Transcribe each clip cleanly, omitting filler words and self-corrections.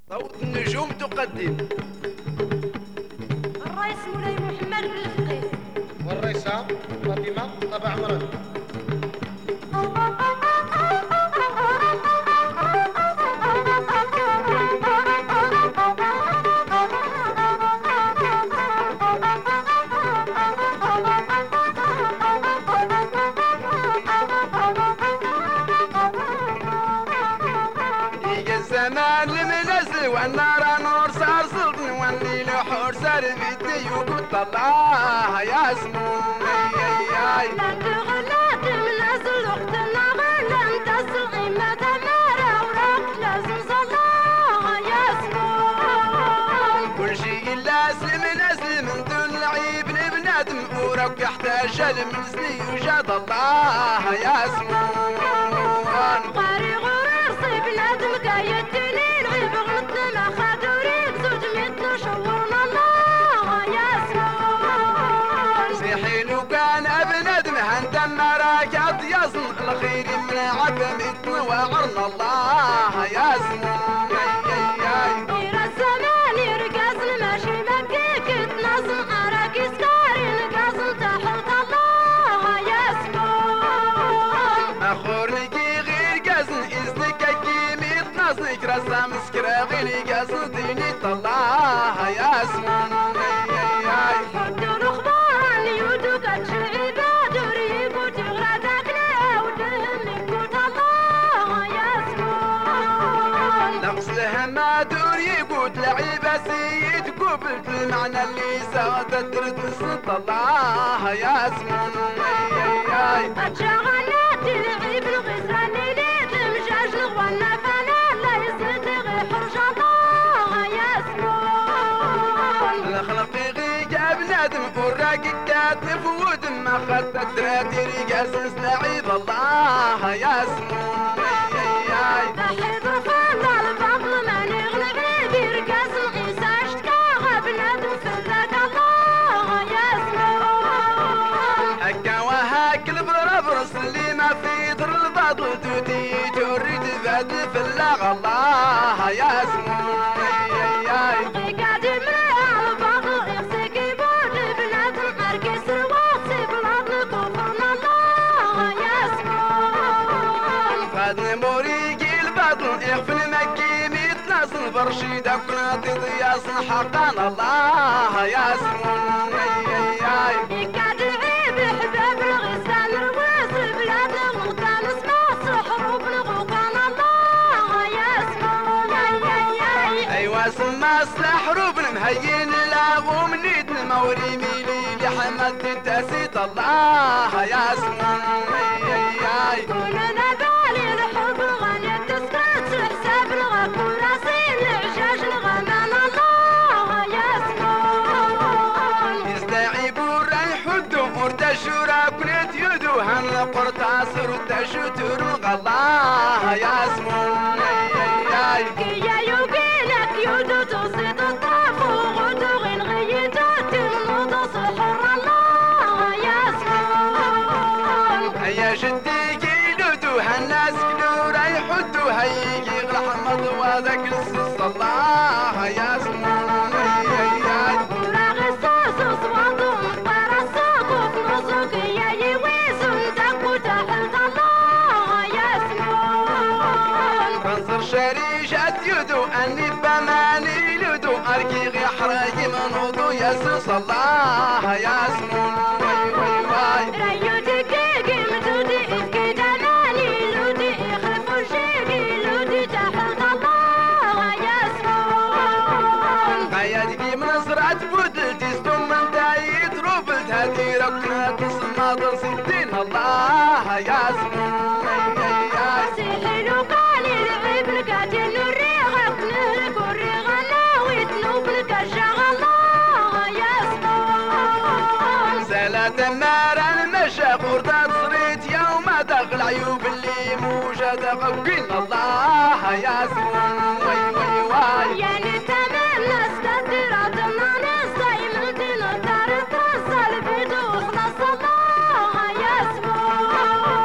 صوت النجوم تقدم الرئيس مولاي محمد بن الفقيه والرئيسة فاطمة طبع عمران. الزمان المنزل والنار نور صار صلبن والليل حور صار بيدي وقلت الله يا سمون لا تغلط المنزل وقتنا غلم تسلقي ما دمار اوراق لازم صلاح يا سمون كل شي لازم نزل من دون العيب لبنادم وراك يحتاج المنزلي وجاد الله يا سمون قاري غرور صيب بنادم قايدني العيب غلطنا ما خادوريك زوج ميتنا شورنا الله يا سمون صيحي لو كان بنادم هندم راكض يصن الخير من عفمتنا وعرنا الله يا سمون غير الزمان يرقص الماشي مكيك تنظم أراكي سكاري نقص تحت الله يا سمون اخور نجي غير قزن اذنك كيمي تنظنك رسام سكرا غير قزن ديني الله يا سمون حدو الأخبار يودو كتشعي بادوري قوتي غرادك ودهم قوت الله يا سمون نقص الهما دور يقود لعيبة سيد قبلت المعنى اللي سادت ترد صد الله يا سمون أتشغلت العيب الغزران اللي تمشاش نغوانا فانا لا يزيد غير حرج الله يا سمون الخلق غيجا بنادم وراقي كاتف ودم ما خدت تراتي قاسس لعيب الله يا سمون بحيد رفض البطل ما نغلب بيرقص القيساش تكاغى بنادم فرق الله يا سمون هكا وهاك البربرس اللي ما في در البطل تودي توري تفاد في الله الله يا سمون قاعد يمرع البطل يغسي كيبورد بنادم اركي سرواسي بلاد كفرنا الله يا سمون فادني موريكي البطل يغفل مكي ميت ناس الفرشي داكنا تضياس حقا الله يا سمون قاعد يعيب حباب الغسان رواس البلاد وغدان اسمع حروب نغوكان الله يا سمون ايوا سما الحروب مهين لاغو منيت الموري ميلي لحمد تاسيت الله يا سمون كلنا بالي الحب غني تسكت حساب الغفور راسين العجاج الغمان الله يا سمون يستعيب الريح الدهور تشورا كنت يدو هن قرطاس ردشو ترغ الله يا سمون كيا يوبينك يودو تصيد الطاف وغدو غين غيدات الموضة سحر الله يا سمون هيا شدي كيلودو هالناس كلو ريح الدو هيجي رحمة وذاك السس الله يا سمون وراغ الساس وصوانتو مطار الساقو في نصو كيا يويسو ندكو تحت الله يا سمون فانصر شريشة يدو أني بماني لدو أركي غي حراجي من وضو يسوس الله يا سمون ريو تكيكي مدودي إفكي داناني لودي يخلفو شيكي لودي تحت الله يا سمون قيادي من زرعة بودل تستم من دايت روبلت هاتي ركنا تسمى ضرسين الله يا سمون سيحي لو قالي العيب القاتل الريغة قنهلك والريغة ناويت نوبلك الشغل الله يا سمون سالة مارا المشاق ورطات صريت يوم دخل عيوب اللي موجودة قوين الله يا سمون يعني تمام ناس تدرات ما نستعي من دين دار تصل بيدو وخلص الله يا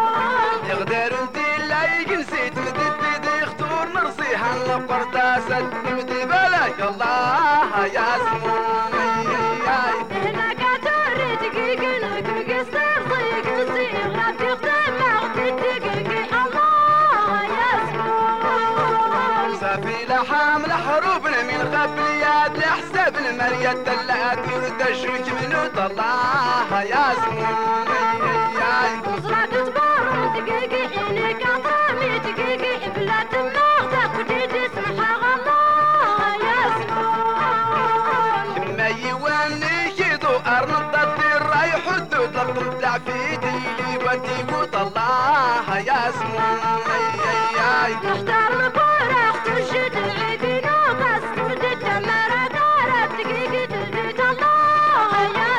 سمون يقدر انت لا يجنسيت مدد دي اختور نرصيها القرطاسة يمدي بالك الله يا سمون هناك توري دقيقة قصر صيق نسيغ غادي يخدم غادي دقيقي الله يسمون صافي لحام الحروب من قبليات لحساب المريات دلات يرد الشوك من الله يا سمون وصرات تبار دقيقي إنك عطامي دقيقي بلا تماغ تقديد اسمها الله يسمون كما يواني كيدو أرنض الدير رايح حدود لقم تعفيدي لي ودي قوت الله يا سمون نختار الكورة ترشد العيدين وقاس ترد التمارة دارت دقيقي تلبيت الله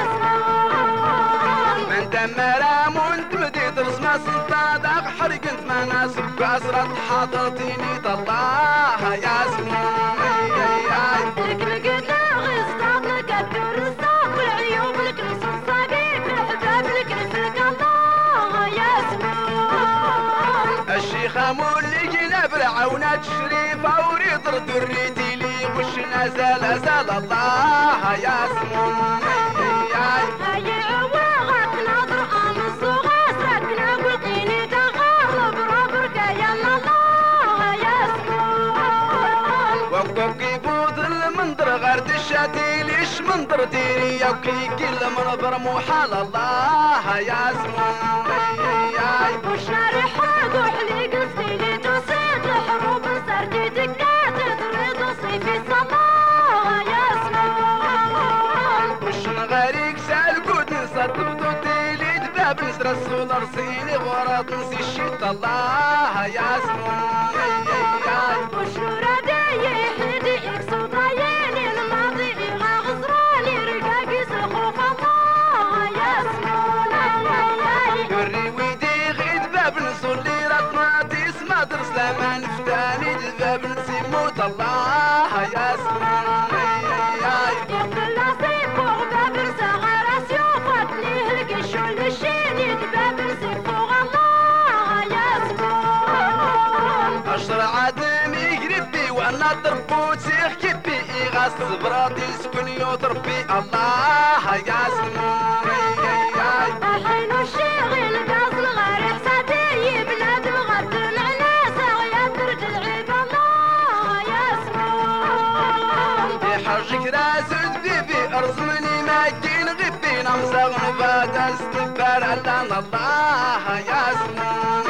يسمون من تمارة منت مديد رسمة سلطة حرق انت ما ناسب كاسرة حاضرتيني الله يا سمون لك مقدنا غيصطاد لك الدور الصاق والعيوب لك نص الصاقيك الحباب لك نسلك الله يسمون الشيخة مولي جينا برعونة الشريف أوري ضرد الريتي لي وش نزل أزال الله يا سمون هاي عواغك ناظر آمن صغاس ركنا قلقيني تغارب رابرك يا الله يسمون وكوكي بود المنظر غرد الشاتي ليش منظر ديري يوكي كل منظر محال الله يا سمون والشارع حاق وحلي قصديني تصيد الحروب سردي دقات تريد صيفي صباح يسمون وش نغاريك سال قود نصد بدودي لي دباب نسر السولر سيني غورات نسي الشيط الله يا سمون والشورى دايي حدي يكسو ضايني الماضي غا غزراني رقاقي سخوف الله يسمون قري ويدي غيد باب نصلي رطماتي اسمع درس لما نفتاني دباب نسي موت الله يا سمون يقتل نصيب وغباب صغار سيوفات ليه القشول الشيني دباب نسيب فوق الله يسمون أشر عدم يقربي وانا تربوت سيخ كبي إغاس برادي سكن يوتربي الله يا سمون الحين الشيغل قاص الغريح ساتي بنادم غد العناس غيا ترد العيب الله يسمون يحرجك راس بيبي ارزمني ما كين غبي نمسغ نبات استكبر علان الله يا سمون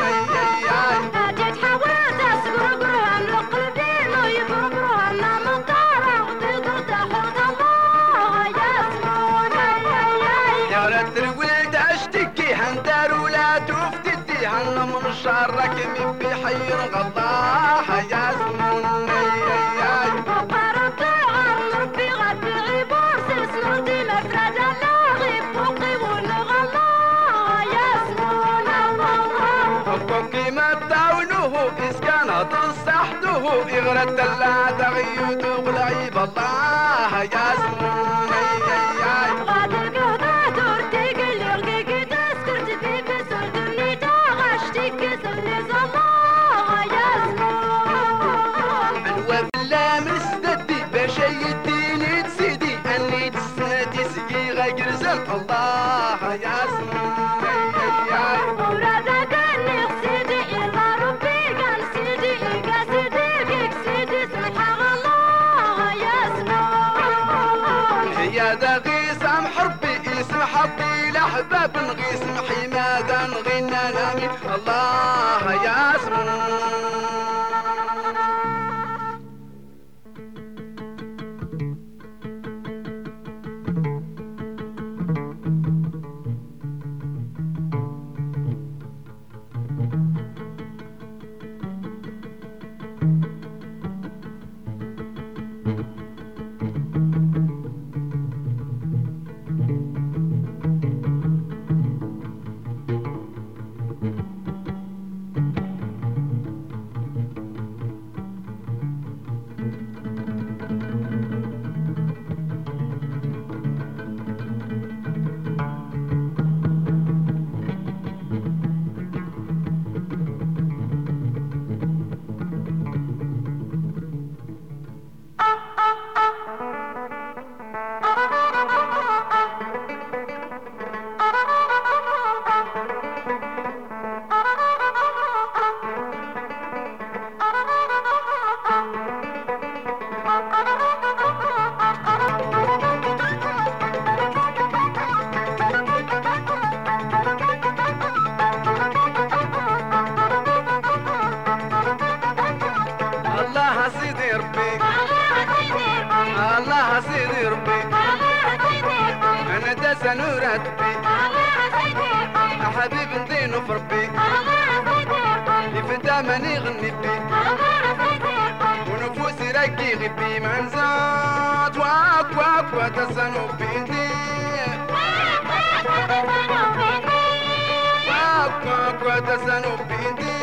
أجد حوات أسقرقرها من القلبين ويبرقرها من مطارة وتقدر تحوط الله يسمون يا رد الولد اشتكي هندار ولا تفتدي هن من شرك من بحير الله يا سمون وقرب عن ربي غد عبور سلسلتي مفرد اللاغب فوقي ونغى الله يسمون حقوقي ما تعاونه إسكان تصحته إغرد لا تغيود غلعيب الله يا سمون غاد القهدة ترتيق اللي رقيقي تسكر جدي بسرد النيتا غشتك سلي الله يسمون بلوى بالله مسددي باشا يديني تسيدي أني تسنتي سقي غير زل الله يا سمون ورادك اني سيدي إلا ربي قال سيدي إيقا سيدي بيك سيدي سبحان الله يسمون هي دغي سامح ربي اسمح ربي لحباب نغي سمحي ماذا نغينا نامي الله يا سمون ربي الله سيدي ربي انا داس نورات بي حبيب ندينو في ربي يفدا ماني غني بي ونفوسي راكي غبي منزات واك واك وتسنو بيدي واك واك وتسنو بيدي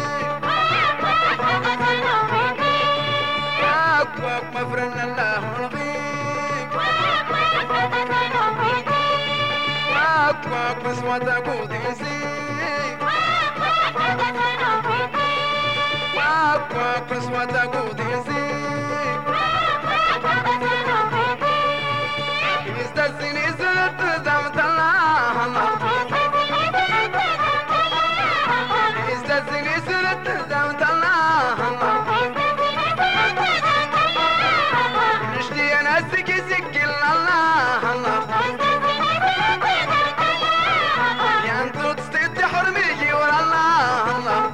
واك واك مفرن الله ونغيب واك واك بسوة قودي يزيد واك واك بسوة قودي يزيد يستسين يزلت دمت الله يستسين يزلت دمت الله نشتي انا سكي سكي الله يا انتو تستيت حرمي ورا الله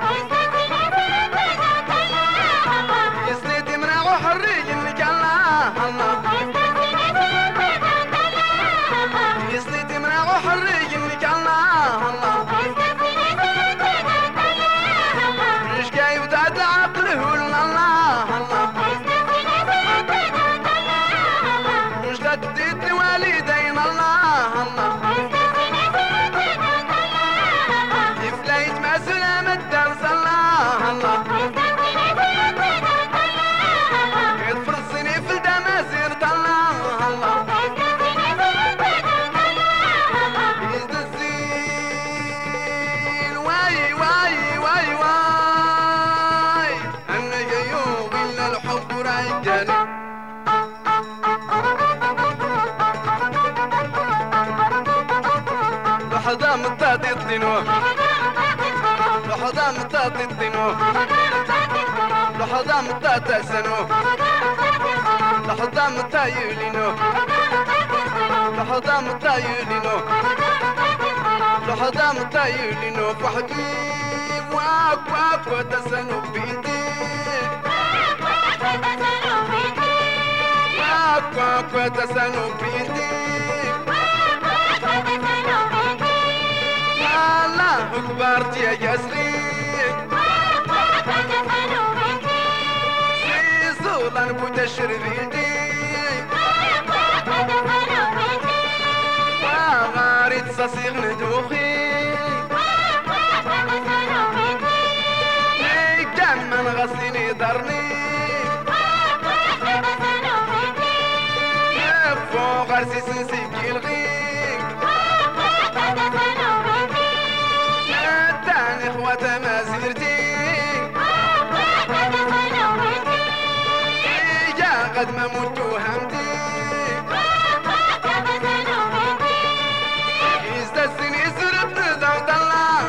يسنيت منع وحري انك الله يسنيت منع وحري انك الله مش جايب تعد عقله الله مش تديت والدين الله يفليت ما سلامة درس الله يتفرصني في الدماسير الله يزد الزين واي واي واي واي أنا يوم إلا الحب رايجاني لحظة متاتي الدينو لحظة متاتي الدينو لحظة متاتي سنو لحظة متايلينو لحظة متايلينو لحظة متايلينو فحبيب واك واك وتسنو بيدي واك واك وتسنو بيدي الله كبرت يا جسري زولا بوتشر بيدي غاريت صصيغ ندوخي كمن غسيني درني فوق غرسي سنسيكي الغيك تاني اخوة ما سيرتي يا قد ما مت وهمتي يستسني سرت ذوت الله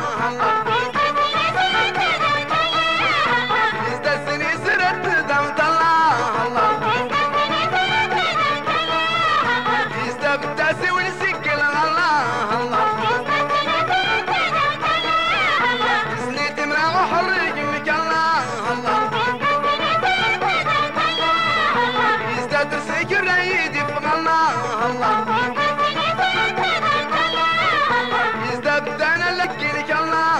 يستسني سرت ذوت الله يستبتسي ونسكل الله سنيت مرا وحرق منك الله يستدرسك الريد يفق الله يستبدأنا لك لك الله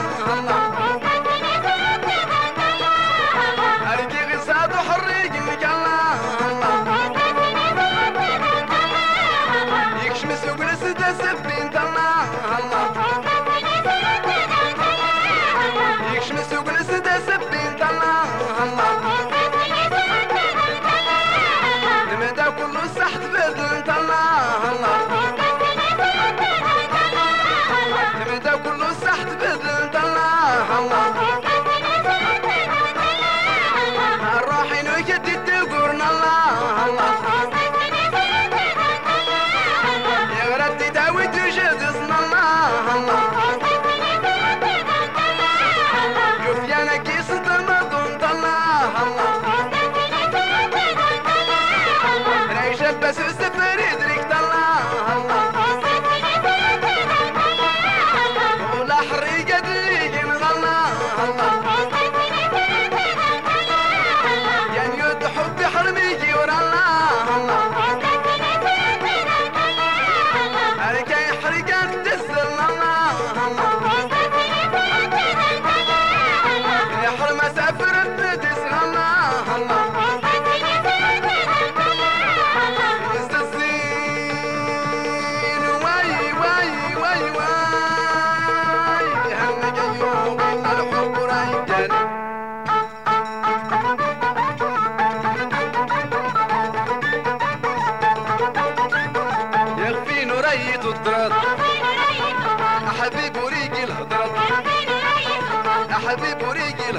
أرقي غصاد وحرق منك الله يكشمس وقلس تسبين الله يكشمس وقلس تسبين الله لمدى كله صحت بدل الله لمدى كله صحت بدل الله الراحين ويكدي تقورنا الله يا غردي داوي توجد اسم الله يوفيانا كيس تمضون الله رايشة بس السفر يدرك الله ولا حريقة دليق نغلا يعني يد حبي حرمي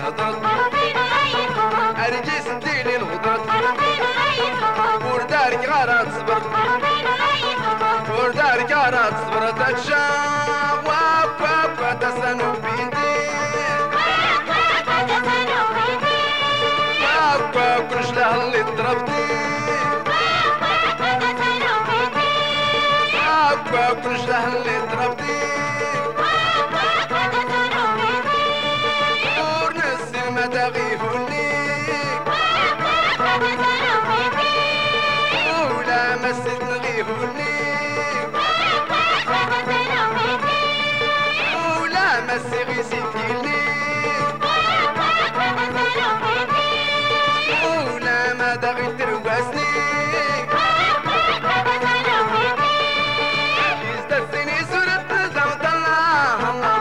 هضرت أرجيس ديني الهضرت وردارك غارات صبرت وردارك غارات صبرت أتشام وابا تسنو بيدي وابا كلش له اللي ضربتي وابا كلش له اللي ضربتي ورنسي ما تغيفوني ولا مسيت نغيفوني ولا مسي غيسيتيني ولا ما دغي ترواسني يستسيني سورة زمت الله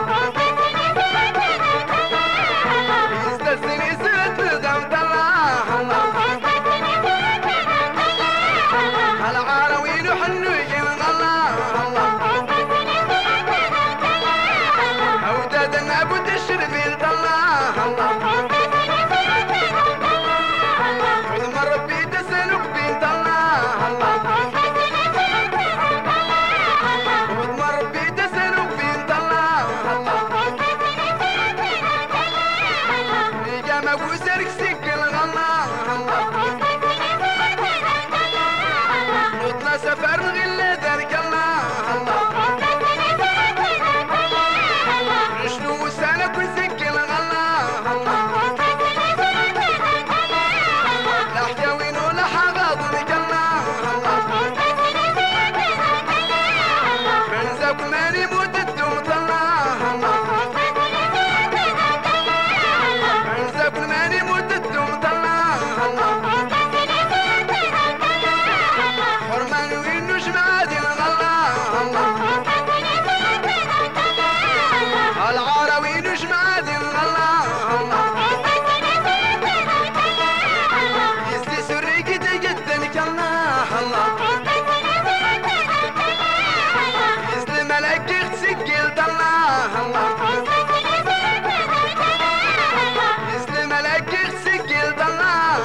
يستسيني سورة زمت الله العراوين وحنو يجين الله أوداد النابود الشربين الله خذ مربي تسلك بنت الله خذ مربي تسلك بنت الله نيجا ما وسرك سكن الله نطلع سفر غلة دارك الله نشنو سنة كل سكن الله لا حجاوين ولا حغاض لك الله بنزاك ماني موت الدوم الله بنزاك ماني موت الدوم الله حرمان وين جمعادي الله العراوين جمعادي الله يستي سريك تجدنك الله يستي ملك تسجل الله يستي ملك تسجل الله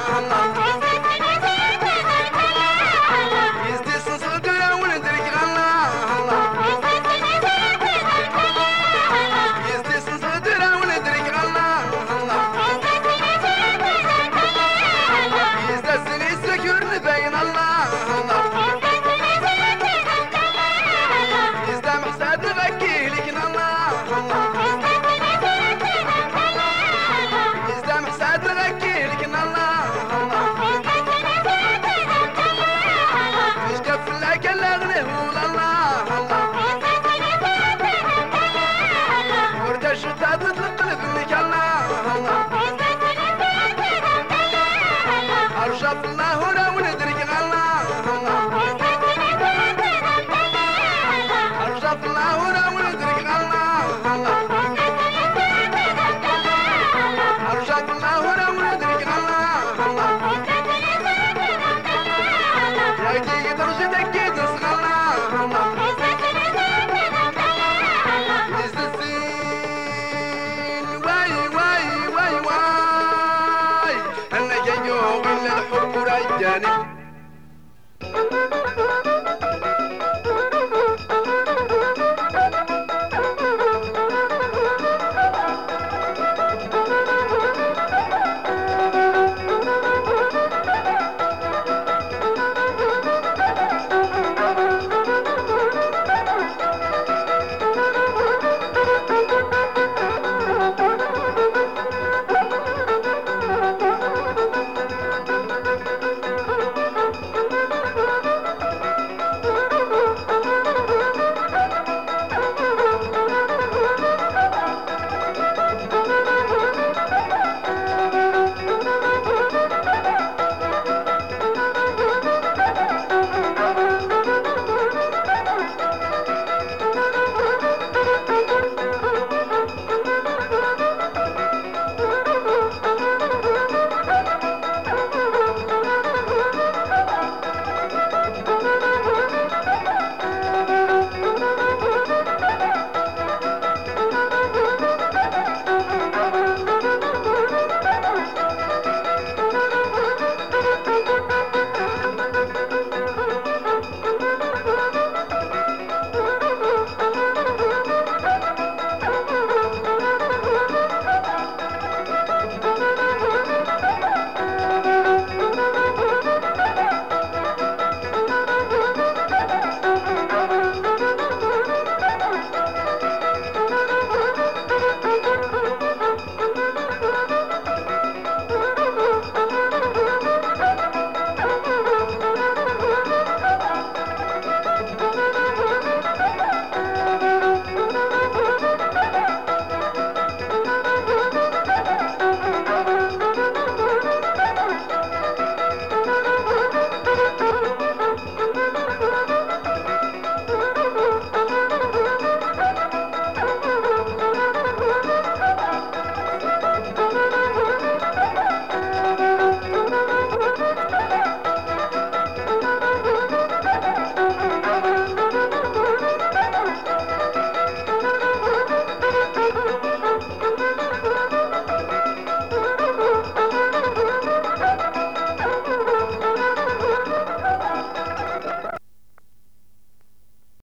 يستي سنصدر وندرك الله يستي سنصدر وندرك الله يستي سنسرك ورنبين الله يستي محساد نغكي لكن الله يستي محساد نغكي لكن الله مش كف لك الاغنى هو الله ورد الشتاء تطلق لبنك الله ارجف الله هنا وندرك الله ارجف الله هنا وندرك الله ارجف الله هنا وندرك الله يا كي درجتك كي تسغى الله يستسين واي واي واي واي انا جاي يوم الحب رجاني